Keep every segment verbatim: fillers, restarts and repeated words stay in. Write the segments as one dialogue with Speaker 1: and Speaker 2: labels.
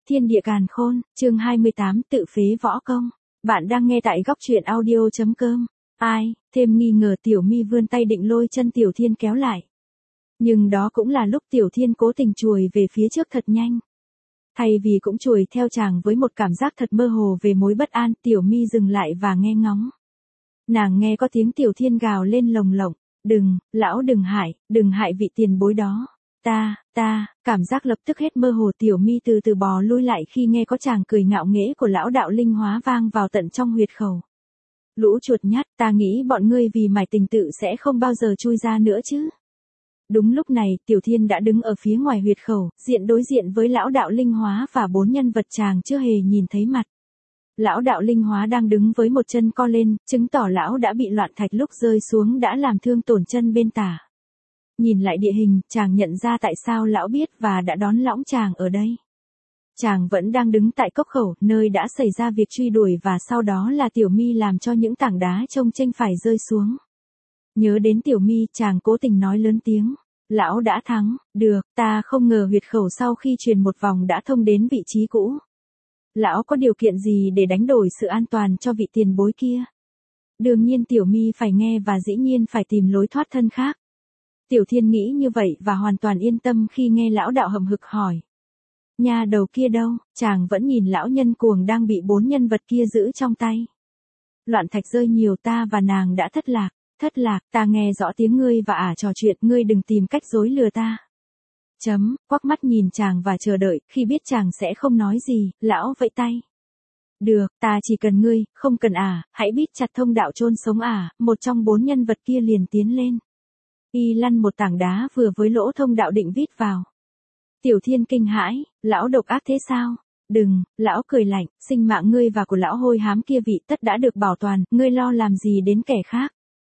Speaker 1: Thiên địa càn khôn, chương hai mươi tám, tự phế võ công. Bạn đang nghe tại góc truyện audio chấm com. Ai, thêm nghi ngờ Tiểu Mi vươn tay định lôi chân Tiểu Thiên kéo lại. Nhưng đó cũng là lúc Tiểu Thiên cố tình chùi về phía trước thật nhanh. Thay vì cũng chùi theo chàng với một cảm giác thật mơ hồ về mối bất an, Tiểu Mi dừng lại và nghe ngóng. Nàng nghe có tiếng Tiểu Thiên gào lên lồng lộng, đừng, lão đừng hại, đừng hại vị tiền bối đó. Ta, ta, cảm giác lập tức hết mơ hồ. Tiểu Mi từ từ bò lui lại khi nghe có chàng cười ngạo nghễ của lão đạo linh hóa vang vào tận trong huyệt khẩu. Lũ chuột nhắt, ta nghĩ bọn ngươi vì mải tình tự sẽ không bao giờ chui ra nữa chứ. Đúng lúc này, Tiểu Thiên đã đứng ở phía ngoài huyệt khẩu, diện đối diện với lão đạo linh hóa và bốn nhân vật chàng chưa hề nhìn thấy mặt. Lão đạo linh hóa đang đứng với một chân co lên, chứng tỏ lão đã bị loạn thạch lúc rơi xuống đã làm thương tổn chân bên tả. Nhìn lại địa hình, chàng nhận ra tại sao lão biết và đã đón lõng chàng ở đây. Chàng vẫn đang đứng tại cốc khẩu, nơi đã xảy ra việc truy đuổi và sau đó là Tiểu Mi làm cho những tảng đá trông chênh phải rơi xuống. Nhớ đến Tiểu Mi, chàng cố tình nói lớn tiếng. Lão đã thắng, được, ta không ngờ huyệt khẩu sau khi truyền một vòng đã thông đến vị trí cũ. Lão có điều kiện gì để đánh đổi sự an toàn cho vị tiền bối kia? Đương nhiên Tiểu Mi phải nghe và dĩ nhiên phải tìm lối thoát thân khác. Tiểu Thiên nghĩ như vậy và hoàn toàn yên tâm khi nghe lão đạo hậm hực hỏi. Nhà đầu kia đâu? Chàng vẫn nhìn lão nhân cuồng đang bị bốn nhân vật kia giữ trong tay. Loạn thạch rơi nhiều, ta và nàng đã thất lạc. Thất lạc, ta nghe rõ tiếng ngươi và ả trò chuyện, ngươi đừng tìm cách dối lừa ta. Chấm, quắc mắt nhìn chàng và chờ đợi, khi biết chàng sẽ không nói gì, lão vẫy tay. Được, ta chỉ cần ngươi, không cần ả, hãy bít chặt thông đạo chôn sống ả, một trong bốn nhân vật kia liền tiến lên. Y lăn một tảng đá vừa với lỗ thông đạo định vít vào. Tiểu Thiên kinh hãi, lão độc ác thế sao? Đừng, lão cười lạnh, sinh mạng ngươi và của lão hôi hám kia vị tất đã được bảo toàn, ngươi lo làm gì đến kẻ khác?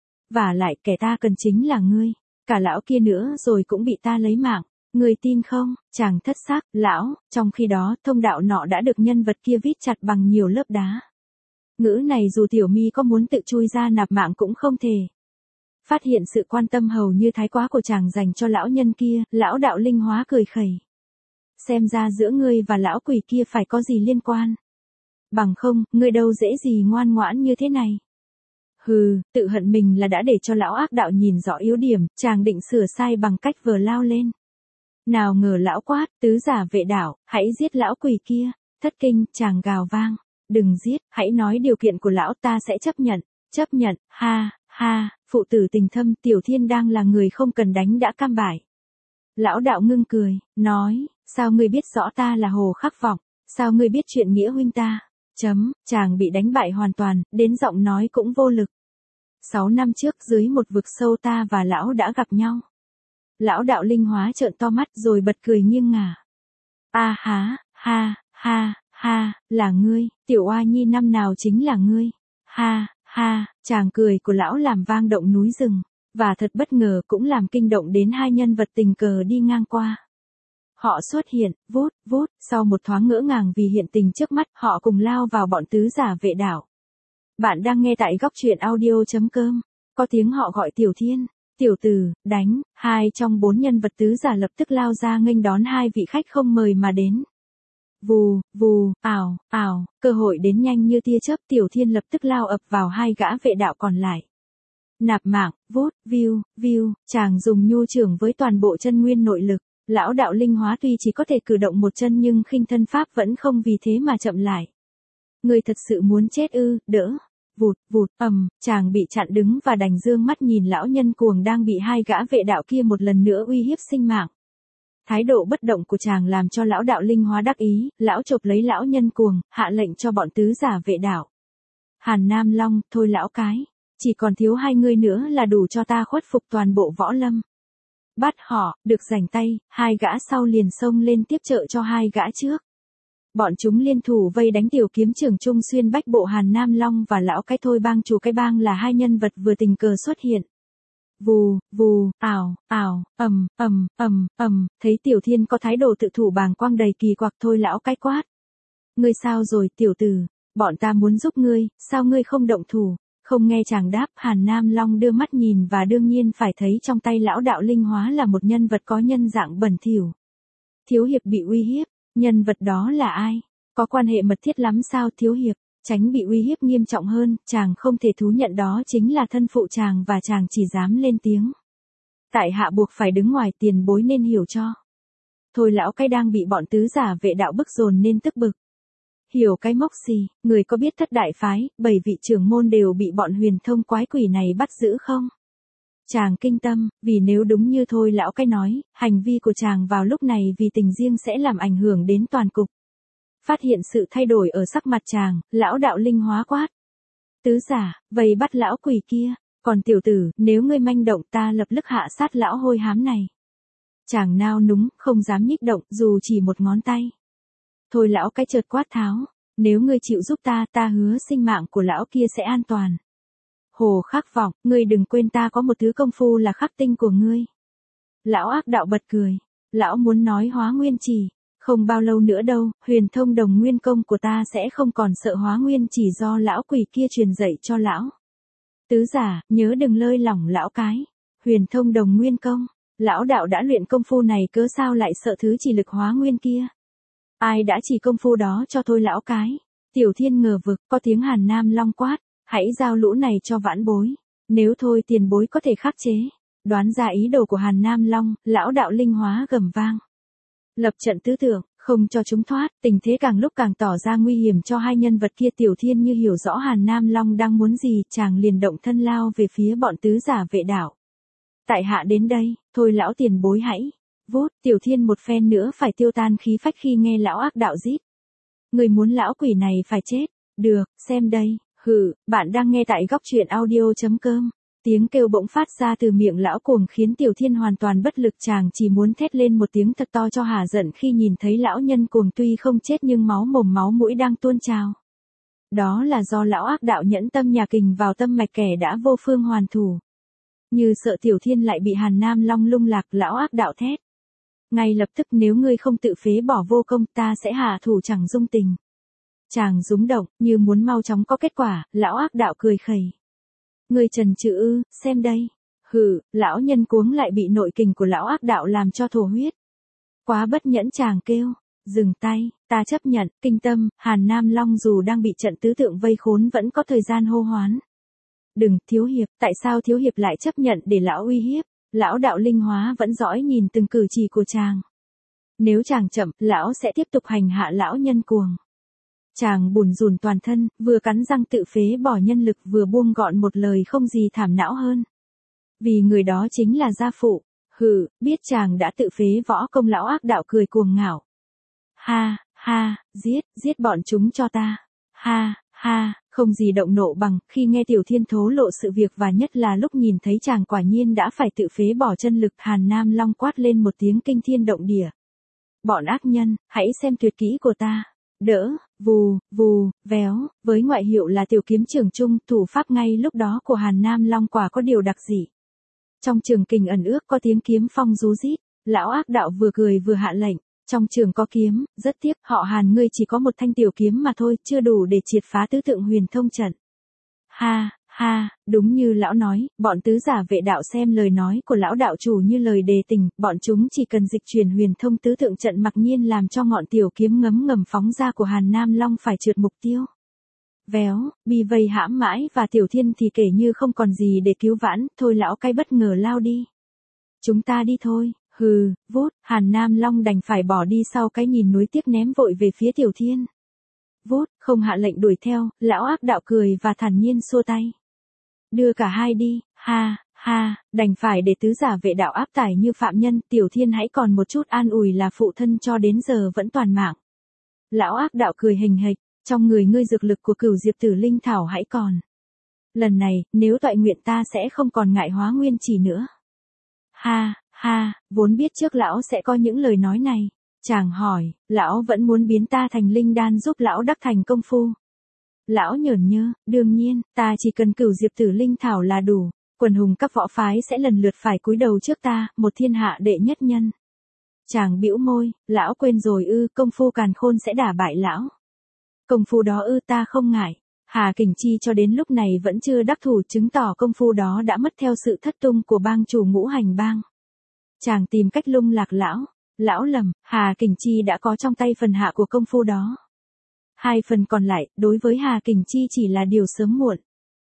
Speaker 1: Và lại kẻ ta cần chính là ngươi, cả lão kia nữa rồi cũng bị ta lấy mạng, ngươi tin không? Chàng thất xác, lão, trong khi đó thông đạo nọ đã được nhân vật kia vít chặt bằng nhiều lớp đá. Ngữ này dù Tiểu Mi có muốn tự chui ra nạp mạng cũng không thể. Phát hiện sự quan tâm hầu như thái quá của chàng dành cho lão nhân kia, lão đạo linh hóa cười khẩy. Xem ra giữa ngươi và lão quỷ kia phải có gì liên quan. Bằng không, ngươi đâu dễ gì ngoan ngoãn như thế này. Hừ, tự hận mình là đã để cho lão ác đạo nhìn rõ yếu điểm, chàng định sửa sai bằng cách vừa lao lên. Nào ngờ lão quát, tứ giả vệ đạo, hãy giết lão quỷ kia. Thất kinh, chàng gào vang. Đừng giết, hãy nói điều kiện của lão, ta sẽ chấp nhận. Chấp nhận, ha, ha, phụ tử tình thâm. Tiểu Thiên đang là người không cần đánh đã cam bại. Lão đạo ngưng cười, nói, sao ngươi biết rõ ta là Hồ Khắc Vọng, sao ngươi biết chuyện nghĩa huynh ta? Chấm, chàng bị đánh bại hoàn toàn, đến giọng nói cũng vô lực. Sáu năm trước dưới một vực sâu ta và lão đã gặp nhau. Lão đạo linh hóa trợn to mắt rồi bật cười nghiêng ngả. A há, ha, ha, ha, là ngươi, tiểu oa nhi năm nào chính là ngươi. Ha, ha, chàng cười của lão làm vang động núi rừng, và thật bất ngờ cũng làm kinh động đến hai nhân vật tình cờ đi ngang qua. Họ xuất hiện, vút, vút, sau một thoáng ngỡ ngàng vì hiện tình trước mắt, họ cùng lao vào bọn tứ giả vệ đạo. Bạn đang nghe tại góc truyện audio chấm com. Có tiếng họ gọi Tiểu Thiên. Tiểu tử, đánh, hai trong bốn nhân vật tứ giả lập tức lao ra nghênh đón hai vị khách không mời mà đến. Vù, vù, ảo, ảo, cơ hội đến nhanh như tia chớp. Tiểu Thiên lập tức lao ập vào hai gã vệ đạo còn lại. Nạp mạng, vút, view, view, chàng dùng nhu trưởng với toàn bộ chân nguyên nội lực. Lão đạo linh hóa tuy chỉ có thể cử động một chân nhưng khinh thân pháp vẫn không vì thế mà chậm lại. Người thật sự muốn chết ư? Đỡ. Vụt, vụt, ầm, chàng bị chặn đứng và đành dương mắt nhìn lão nhân cuồng đang bị hai gã vệ đạo kia một lần nữa uy hiếp sinh mạng. Thái độ bất động của chàng làm cho lão đạo linh hóa đắc ý, lão chộp lấy lão nhân cuồng, hạ lệnh cho bọn tứ giả vệ đạo. Hàn Nam Long, thôi lão cái, chỉ còn thiếu hai người nữa là đủ cho ta khuất phục toàn bộ võ lâm. Bắt họ, được rảnh tay, hai gã sau liền xông lên tiếp trợ cho hai gã trước. Bọn chúng liên thủ vây đánh tiểu kiếm trưởng Trung Xuyên Bách Bộ Hàn Nam Long và lão cái thôi bang chủ cái bang là hai nhân vật vừa tình cờ xuất hiện. Vù, vù, ảo, ảo, ầm, ầm, ầm, ầm, thấy Tiểu Thiên có thái độ tự thủ bàng quang đầy kỳ quặc thôi lão cái quát. Ngươi sao rồi tiểu tử, bọn ta muốn giúp ngươi, sao ngươi không động thủ? Không nghe chàng đáp, Hàn Nam Long đưa mắt nhìn và đương nhiên phải thấy trong tay lão đạo linh hóa là một nhân vật có nhân dạng bẩn thỉu. Thiếu hiệp bị uy hiếp, Nhân vật đó là ai? Có quan hệ mật thiết lắm sao thiếu hiệp? Tránh bị uy hiếp nghiêm trọng hơn, chàng không thể thú nhận đó chính là thân phụ chàng và chàng chỉ dám lên tiếng. Tại hạ buộc phải đứng ngoài, tiền bối nên hiểu cho. Thôi lão cái đang bị bọn tứ giả vệ đạo bức dồn nên tức bực. Hiểu cái mốc gì, người có biết thất đại phái, bảy vị trưởng môn đều bị bọn huyền thông quái quỷ này bắt giữ không? Chàng kinh tâm, vì nếu đúng như thôi lão cái nói, hành vi của chàng vào lúc này vì tình riêng sẽ làm ảnh hưởng đến toàn cục. Phát hiện sự thay đổi ở sắc mặt chàng, lão đạo linh hóa quát. Tứ giả, vây bắt lão quỷ kia, còn tiểu tử, nếu ngươi manh động ta lập tức hạ sát lão hôi hám này. Chàng nao núng, không dám nhích động, dù chỉ một ngón tay. Thôi lão cái chợt quát tháo, nếu ngươi chịu giúp ta, ta hứa sinh mạng của lão kia sẽ an toàn. Hồ Khắc Vọng, ngươi đừng quên ta có một thứ công phu là khắc tinh của ngươi. Lão ác đạo bật cười, lão muốn nói hóa nguyên chỉ, không bao lâu nữa đâu, huyền thông đồng nguyên công của ta sẽ không còn sợ hóa nguyên chỉ do lão quỷ kia truyền dạy cho lão. Tứ giả, nhớ đừng lơi lỏng lão cái. Huyền thông đồng nguyên công, lão đạo đã luyện công phu này cớ sao lại sợ thứ chỉ lực hóa nguyên kia. Ai đã chỉ công phu đó cho thôi lão cái. Tiểu Thiên ngờ vực, có tiếng Hàn Nam Long quát, hãy giao lũ này cho vãn bối. Nếu thôi tiền bối có thể khắc chế. Đoán ra ý đồ của Hàn Nam Long, lão đạo linh hóa gầm vang. Lập trận tứ tượng, không cho chúng thoát, tình thế càng lúc càng tỏ ra nguy hiểm cho hai nhân vật kia. Tiểu Thiên như hiểu rõ Hàn Nam Long đang muốn gì, chàng liền động thân lao về phía bọn tứ giả vệ đạo. Tại hạ đến đây, thôi lão tiền bối hãy. Vút, Tiểu Thiên một phen nữa phải tiêu tan khí phách khi nghe lão ác đạo rít. Người muốn lão quỷ này phải chết. Được, xem đây, hừ, bạn đang nghe tại góc truyện audio.com. Tiếng kêu bỗng phát ra từ miệng lão cuồng khiến Tiểu Thiên hoàn toàn bất lực, chàng chỉ muốn thét lên một tiếng thật to cho hả giận khi nhìn thấy lão nhân cuồng tuy không chết nhưng máu mồm máu mũi đang tuôn trào. Đó là do lão ác đạo nhẫn tâm nhà kình vào tâm mạch kẻ đã vô phương hoàn thủ. Như sợ Tiểu Thiên lại bị Hàn Nam Long lung lạc, lão ác đạo thét. Ngay lập tức, nếu ngươi không tự phế bỏ vô công, ta sẽ hạ thủ chẳng dung tình. Chàng rúng động, như muốn mau chóng có kết quả, lão ác đạo cười khẩy. Ngươi trần trừ ư, xem đây. Hừ, lão nhân cuống lại bị nội kình của lão ác đạo làm cho thổ huyết. Quá bất nhẫn, chàng kêu. Dừng tay, ta chấp nhận, kinh tâm, Hàn Nam Long dù đang bị trận tứ tượng vây khốn vẫn có thời gian hô hoán. Đừng, thiếu hiệp, tại sao thiếu hiệp lại chấp nhận để lão uy hiếp? Lão đạo linh hóa vẫn dõi nhìn từng cử chỉ của chàng. Nếu chàng chậm, lão sẽ tiếp tục hành hạ lão nhân cuồng. Chàng bùn rùn toàn thân, vừa cắn răng tự phế bỏ nhân lực vừa buông gọn một lời không gì thảm não hơn. Vì người đó chính là gia phụ. Hừ, biết chàng đã tự phế võ công, lão ác đạo cười cuồng ngạo. Ha, ha, giết, giết bọn chúng cho ta. Ha, ha, không gì động nộ bằng khi nghe Tiểu Thiên thố lộ sự việc và nhất là lúc nhìn thấy chàng quả nhiên đã phải tự phế bỏ chân lực. Hàn Nam Long quát lên một tiếng kinh thiên động địa. Bọn ác nhân, hãy xem tuyệt kỹ của ta. Đỡ, vù, vù, véo, với ngoại hiệu là tiểu kiếm trường trung, thủ pháp ngay lúc đó của Hàn Nam Long quả có điều đặc dị. Trong trường kình ẩn ước có tiếng kiếm phong rú rít, lão ác đạo vừa cười vừa hạ lệnh, trong trường có kiếm, rất tiếc, họ Hàn ngươi chỉ có một thanh tiểu kiếm mà thôi, chưa đủ để triệt phá tứ tượng huyền thông trận. Ha, ha, đúng như lão nói, bọn tứ giả vệ đạo xem lời nói của lão đạo chủ như lời đề tình, bọn chúng chỉ cần dịch chuyển huyền thông tứ tượng trận mặc nhiên làm cho ngọn tiểu kiếm ngấm ngầm phóng ra của Hàn Nam Long phải trượt mục tiêu. Véo, bị vây hãm mãi và Tiểu Thiên thì kể như không còn gì để cứu vãn, thôi lão cái bất ngờ lao đi. Chúng ta đi thôi, hừ, vút, Hàn Nam Long đành phải bỏ đi sau cái nhìn nuối tiếc ném vội về phía Tiểu Thiên. Vút, không hạ lệnh đuổi theo, lão ác đạo cười và thản nhiên xua tay. Đưa cả hai đi, ha, ha, đành phải để tứ giả vệ đạo áp tải như phạm nhân, Tiểu Thiên hãy còn một chút an ủi là phụ thân cho đến giờ vẫn toàn mạng. Lão ác đạo cười hình hịch, trong người ngươi dược lực của Cửu Diệp Tử Linh Thảo hãy còn. Lần này, nếu toại nguyện ta sẽ không còn ngại hóa nguyên chỉ nữa. Ha, ha, vốn biết trước lão sẽ có những lời nói này. Chàng hỏi, lão vẫn muốn biến ta thành linh đan giúp lão đắc thành công phu. Lão nhởn nhơ, đương nhiên, ta chỉ cần Cửu Diệp Tử Linh Thảo là đủ, quần hùng các võ phái sẽ lần lượt phải cúi đầu trước ta, một thiên hạ đệ nhất nhân. Chàng bĩu môi, lão quên rồi ư, công phu càn khôn sẽ đả bại lão. Công phu đó ư, ta không ngại. Hà Kình Chi cho đến lúc này vẫn chưa đắc thủ, chứng tỏ công phu đó đã mất theo sự thất tung của bang chủ Ngũ Hành Bang. Chàng tìm cách lung lạc lão, Lão lầm, Hà Kình Chi đã có trong tay phần hạ của công phu đó. Hai phần còn lại, đối với Hà Kình Chi chỉ là điều sớm muộn.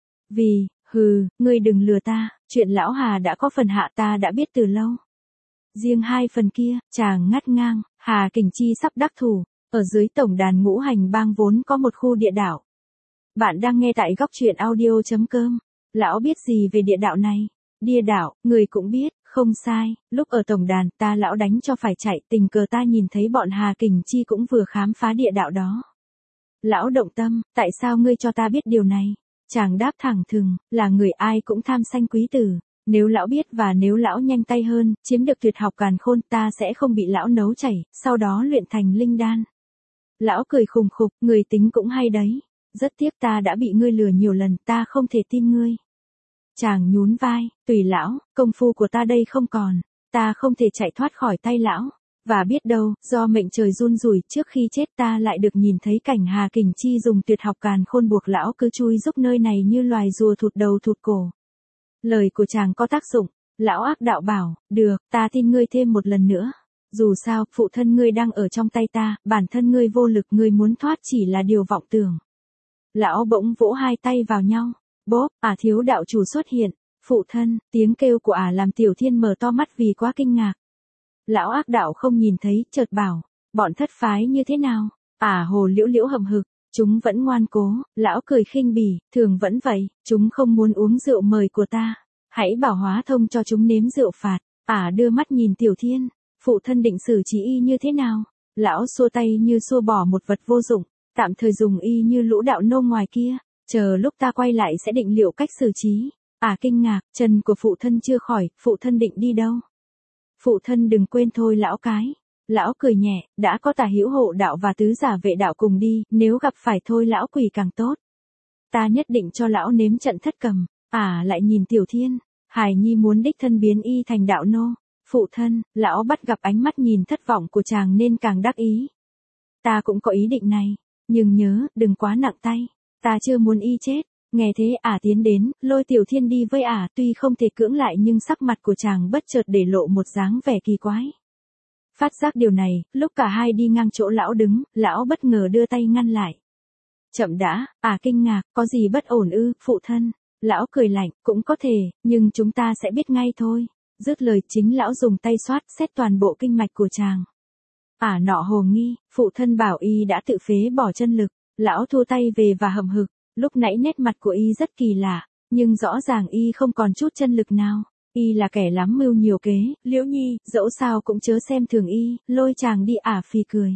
Speaker 1: Vì, hừ, ngươi đừng lừa ta, chuyện lão Hà đã có phần hạ ta đã biết từ lâu. Riêng hai phần kia, chàng ngắt ngang, Hà Kình Chi sắp đắc thủ, ở dưới tổng đàn ngũ hành bang vốn có một khu địa đạo. Bạn đang nghe tại góc truyện audio.com. Lão biết gì về địa đạo này? Địa đạo, người cũng biết, không sai, lúc ở tổng đàn ta lão đánh cho phải chạy, tình cờ ta nhìn thấy bọn Hà Kình Chi cũng vừa khám phá địa đạo đó. Lão động tâm, tại sao ngươi cho ta biết điều này? Chàng đáp thẳng thừng, là người ai cũng tham sanh quý tử. Nếu lão biết và nếu lão nhanh tay hơn, chiếm được tuyệt học càn khôn ta sẽ không bị lão nấu chảy, sau đó luyện thành linh đan. Lão cười khùng khục, người tính cũng hay đấy. Rất tiếc ta đã bị ngươi lừa nhiều lần, ta không thể tin ngươi. Chàng nhún vai, tùy lão, công phu của ta đây không còn. Ta không thể chạy thoát khỏi tay lão. Và biết đâu, do mệnh trời run rủi, trước khi chết ta lại được nhìn thấy cảnh Hà Kình Chi dùng tuyệt học càn khôn buộc lão cứ chui giúp nơi này như loài rùa thụt đầu thụt cổ. Lời của chàng có tác dụng, lão ác đạo bảo, được, ta tin ngươi thêm một lần nữa. Dù sao, phụ thân ngươi đang ở trong tay ta, bản thân ngươi vô lực, ngươi muốn thoát chỉ là điều vọng tưởng. Lão bỗng vỗ hai tay vào nhau, bốp, ả thiếu đạo chủ xuất hiện, phụ thân, tiếng kêu của ả làm Tiểu Thiên mở to mắt vì quá kinh ngạc. Lão ác đạo không nhìn thấy, chợt bảo, bọn thất phái như thế nào? Ả hồ liễu liễu hậm hực, chúng vẫn ngoan cố, lão cười khinh bỉ, thường vẫn vậy, chúng không muốn uống rượu mời của ta. Hãy bảo hóa thông cho chúng nếm rượu phạt. Ả đưa mắt nhìn Tiểu Thiên, phụ thân định xử trí y như thế nào? Lão xua tay như xua bỏ một vật vô dụng, tạm thời dùng y như lũ đạo nô ngoài kia, chờ lúc ta quay lại sẽ định liệu cách xử trí. Ả kinh ngạc, chân của phụ thân chưa khỏi, phụ thân định đi đâu? Phụ thân đừng quên thôi lão cái. Lão cười nhẹ, đã có Tả Hữu hộ đạo và tứ giả vệ đạo cùng đi, nếu gặp phải thôi lão quỷ càng tốt. Ta nhất định cho lão nếm trận thất cầm. À lại nhìn Tiểu Thiên, hài nhi muốn đích thân biến y thành đạo nô. Phụ thân, lão bắt gặp ánh mắt nhìn thất vọng của chàng nên càng đắc ý. Ta cũng có ý định này, nhưng nhớ, đừng quá nặng tay. Ta chưa muốn y chết. Nghe thế ả tiến đến, lôi Tiểu Thiên đi với ả, tuy không thể cưỡng lại nhưng sắc mặt của chàng bất chợt để lộ một dáng vẻ kỳ quái. Phát giác điều này, lúc cả hai đi ngang chỗ lão đứng, lão bất ngờ đưa tay ngăn lại. Chậm đã, ả kinh ngạc, có gì bất ổn ư, phụ thân. Lão cười lạnh, cũng có thể, nhưng chúng ta sẽ biết ngay thôi. Dứt lời chính lão dùng tay xoát xét toàn bộ kinh mạch của chàng. Ả nọ hồ nghi, phụ thân bảo y đã tự phế bỏ chân lực, lão thua tay về và hậm hực. Lúc nãy nét mặt của y rất kỳ lạ, nhưng rõ ràng y không còn chút chân lực nào. Y là kẻ lắm mưu nhiều kế, Liễu Nhi, dẫu sao cũng chớ xem thường y, lôi chàng đi. Ả phì cười.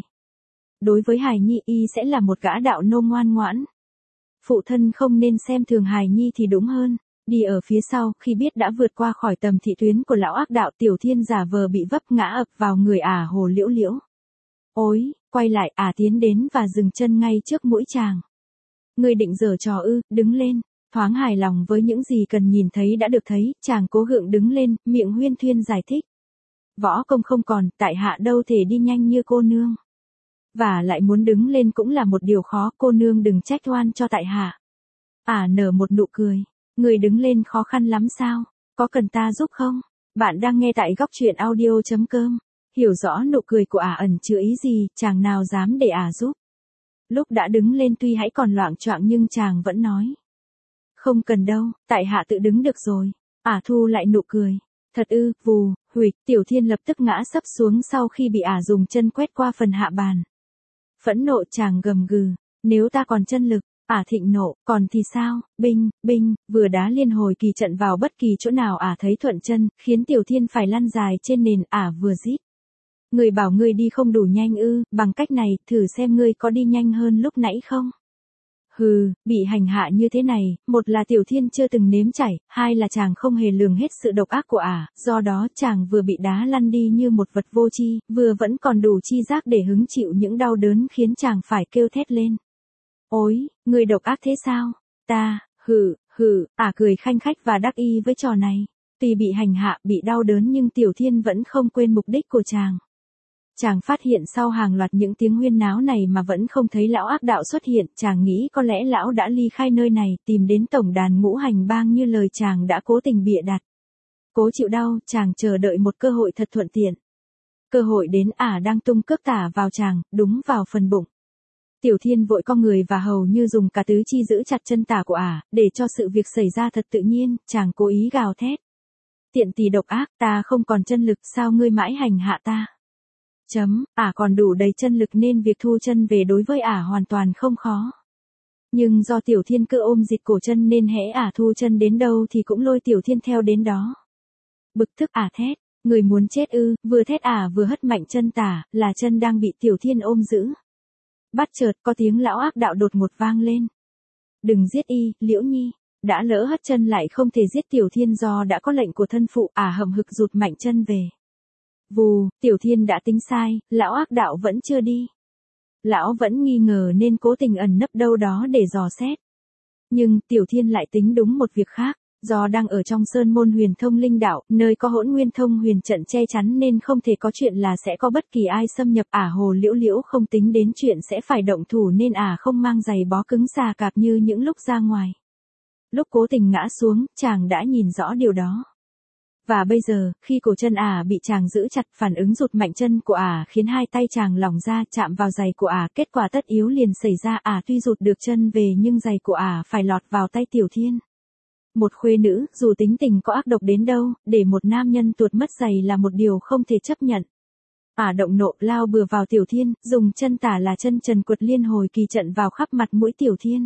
Speaker 1: Đối với hài nhi y sẽ là một gã đạo nô ngoan ngoãn. Phụ thân không nên xem thường hài nhi thì đúng hơn. Đi ở phía sau, khi biết đã vượt qua khỏi tầm thị tuyến của lão ác đạo, Tiểu Thiên giả vờ bị vấp ngã ập vào người Ả hồ liễu liễu. Ôi, quay lại, Ả tiến đến và dừng chân ngay trước mũi chàng. Ngươi định giở trò ư, đứng lên. Thoáng hài lòng với những gì cần nhìn thấy đã được thấy, chàng cố gượng đứng lên, miệng huyên thuyên giải thích. Võ công không còn, tại hạ đâu thể đi nhanh như cô nương. Và lại muốn đứng lên cũng là một điều khó, cô nương đừng trách oan cho tại hạ. Ả nở một nụ cười. Người đứng lên khó khăn lắm sao? Có cần ta giúp không? Bạn đang nghe tại góc truyện audio.com. Hiểu rõ nụ cười của Ả ẩn chứa ý gì, chàng nào dám để Ả giúp. Lúc đã đứng lên tuy hãy còn loạng choạng nhưng chàng vẫn nói. Không cần đâu, tại hạ tự đứng được rồi. Ả thu lại nụ cười. Thật ư, vù, huỵch, Tiểu Thiên lập tức ngã sấp xuống sau khi bị Ả dùng chân quét qua phần hạ bàn. Phẫn nộ chàng gầm gừ, nếu ta còn chân lực, Ả thịnh nộ, còn thì sao, binh, binh, vừa đá liên hồi kỳ trận vào bất kỳ chỗ nào Ả thấy thuận chân, khiến Tiểu Thiên phải lăn dài trên nền. Ả vừa rít. Người bảo ngươi đi không đủ nhanh ư, bằng cách này, thử xem ngươi có đi nhanh hơn lúc nãy không? Hừ, bị hành hạ như thế này, một là Tiểu Thiên chưa từng nếm trải, hai là chàng không hề lường hết sự độc ác của Ả, do đó chàng vừa bị đá lăn đi như một vật vô tri, vừa vẫn còn đủ chi giác để hứng chịu những đau đớn khiến chàng phải kêu thét lên. Ôi, ngươi độc ác thế sao? Ta, hừ, hừ, Ả cười khanh khách và đắc ý với trò này. Tuy bị hành hạ, bị đau đớn nhưng Tiểu Thiên vẫn không quên mục đích của chàng. Chàng phát hiện sau hàng loạt những tiếng huyên náo này mà vẫn không thấy lão ác đạo xuất hiện, chàng nghĩ có lẽ lão đã ly khai nơi này, tìm đến tổng đàn ngũ hành bang như lời chàng đã cố tình bịa đặt. Cố chịu đau, chàng chờ đợi một cơ hội thật thuận tiện. Cơ hội đến ả đang tung cước tả vào chàng, đúng vào phần bụng. Tiểu Thiên vội co người và hầu như dùng cả tứ chi giữ chặt chân tả của ả, để cho sự việc xảy ra thật tự nhiên, chàng cố ý gào thét. Tiện tỳ độc ác, ta không còn chân lực, sao ngươi mãi hành hạ ta? Chấm, ả còn đủ đầy chân lực nên việc thu chân về đối với ả hoàn toàn không khó. Nhưng do Tiểu Thiên cứ ôm dịch cổ chân nên hễ ả thu chân đến đâu thì cũng lôi Tiểu Thiên theo đến đó. Bực tức ả thét, người muốn chết ư? Vừa thét ả vừa hất mạnh chân tả, là chân đang bị Tiểu Thiên ôm giữ. Bắt chợt có tiếng lão ác đạo đột ngột vang lên. Đừng giết y, Liễu Nhi. Đã lỡ hất chân lại không thể giết Tiểu Thiên do đã có lệnh của thân phụ, ả hậm hực rụt mạnh chân về. Vù, Tiểu Thiên đã tính sai, lão ác đạo vẫn chưa đi. Lão vẫn nghi ngờ nên cố tình ẩn nấp đâu đó để dò xét. Nhưng Tiểu Thiên lại tính đúng một việc khác, do đang ở trong sơn môn huyền thông linh đạo, nơi có hỗn nguyên thông huyền trận che chắn nên không thể có chuyện là sẽ có bất kỳ ai xâm nhập. Ả hồ liễu liễu không tính đến chuyện sẽ phải động thủ nên ả không mang giày bó cứng xà cạp như những lúc ra ngoài. Lúc cố tình ngã xuống, chàng đã nhìn rõ điều đó. Và bây giờ, khi cổ chân ả bị chàng giữ chặt, phản ứng rụt mạnh chân của ả khiến hai tay chàng lỏng ra chạm vào giày của ả, kết quả tất yếu liền xảy ra. Ả tuy rụt được chân về nhưng giày của ả phải lọt vào tay Tiểu Thiên. Một khuê nữ, dù tính tình có ác độc đến đâu, để một nam nhân tuột mất giày là một điều không thể chấp nhận. Ả động nộ lao bừa vào Tiểu Thiên, dùng chân tả là chân trần quật liên hồi kỳ trận vào khắp mặt mũi Tiểu Thiên.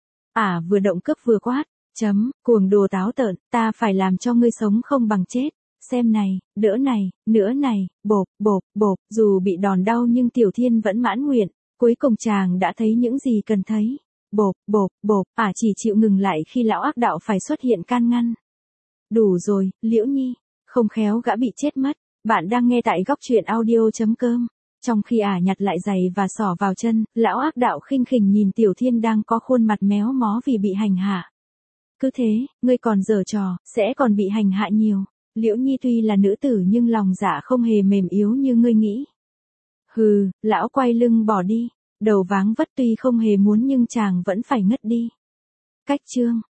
Speaker 1: Ả vừa động cước vừa quát. Chấm, cuồng đồ táo tợn, ta phải làm cho ngươi sống không bằng chết. Xem này, đỡ này, nữa này, bộp, bộp, bộp, dù bị đòn đau nhưng Tiểu Thiên vẫn mãn nguyện. Cuối cùng chàng đã thấy những gì cần thấy. Bộp, bộp, bộp, ả chỉ chịu ngừng lại khi lão ác đạo phải xuất hiện can ngăn. Đủ rồi, Liễu Nhi, không khéo gã bị chết mất. Bạn đang nghe tại góc truyện audio chấm com. Trong khi ả nhặt lại giày và xỏ vào chân, lão ác đạo khinh khỉnh nhìn Tiểu Thiên đang có khuôn mặt méo mó vì bị hành hạ. Cứ thế, ngươi còn giở trò, sẽ còn bị hành hạ nhiều. Liễu Nhi tuy là nữ tử nhưng lòng dạ không hề mềm yếu như ngươi nghĩ. Hừ, lão quay lưng bỏ đi. Đầu váng vất tuy không hề muốn nhưng chàng vẫn phải ngất đi. Cách chương